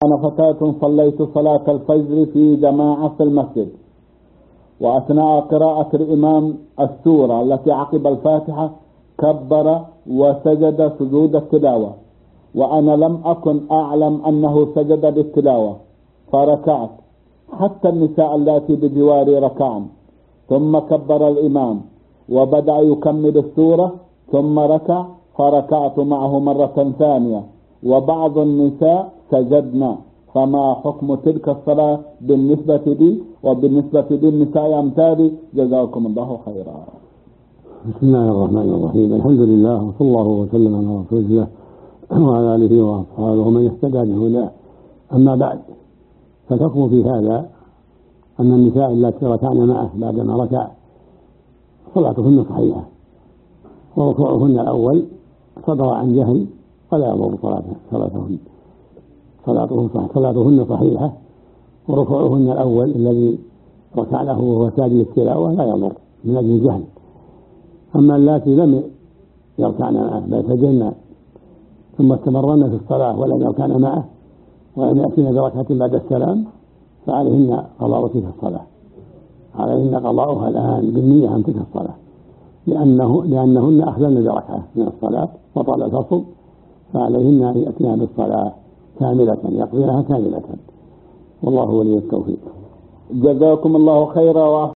أنا فتاة صليت صلاة الفجر في جماعة في المسجد، وأثناء قراءة الإمام السورة التي عقب الفاتحة كبر وسجد سجود التلاوة، وأنا لم أكن أعلم أنه سجد بالتلاوة فركعت، حتى النساء اللاتي بجواري ركعن، ثم كبر الإمام وبدأ يكمل السورة ثم ركع فركعت معه مرة ثانية، وبعض النساء سجدنا، فما حكم تلك الصلاة بالنسبة لي وبالنسبة للنساء أمثالي؟ جزاكم الله خيرا. بسم الله الرحمن الرحيم. الحمد لله وصلى الله وسلم على رسول الله وعلى آله وأصحابه ومن اهتدى بهداه. أما بعد، فالحكم في هذا أن النساء اللاتي ركعن معه بعدما ركع صلاتهن صحيحة، وركوعهن الأول صدر عن جهل ولا يضر صلاتهن صحيحة، وركوعهن الأول الذي ركعنه وهو ساجد التلاوة لا يضر من أجل الجهل. أما اللاتي لم يركعن معه بل سجدن ثم استمرن في الصلاة ولم يركعن معه ولم يأتين بركعة بعد السلام فعليهن قضاء تلك الصلاة، عليهن قضاؤها الآن بالنية عن تلك الصلاة، لأنهن أخذن بركعة من الصلاة وطال الفصل، فعليهن أن يأتيها بالصلاة كاملة يقضيها كاملة، والله ولي التوفيق. جزاكم الله خيرا.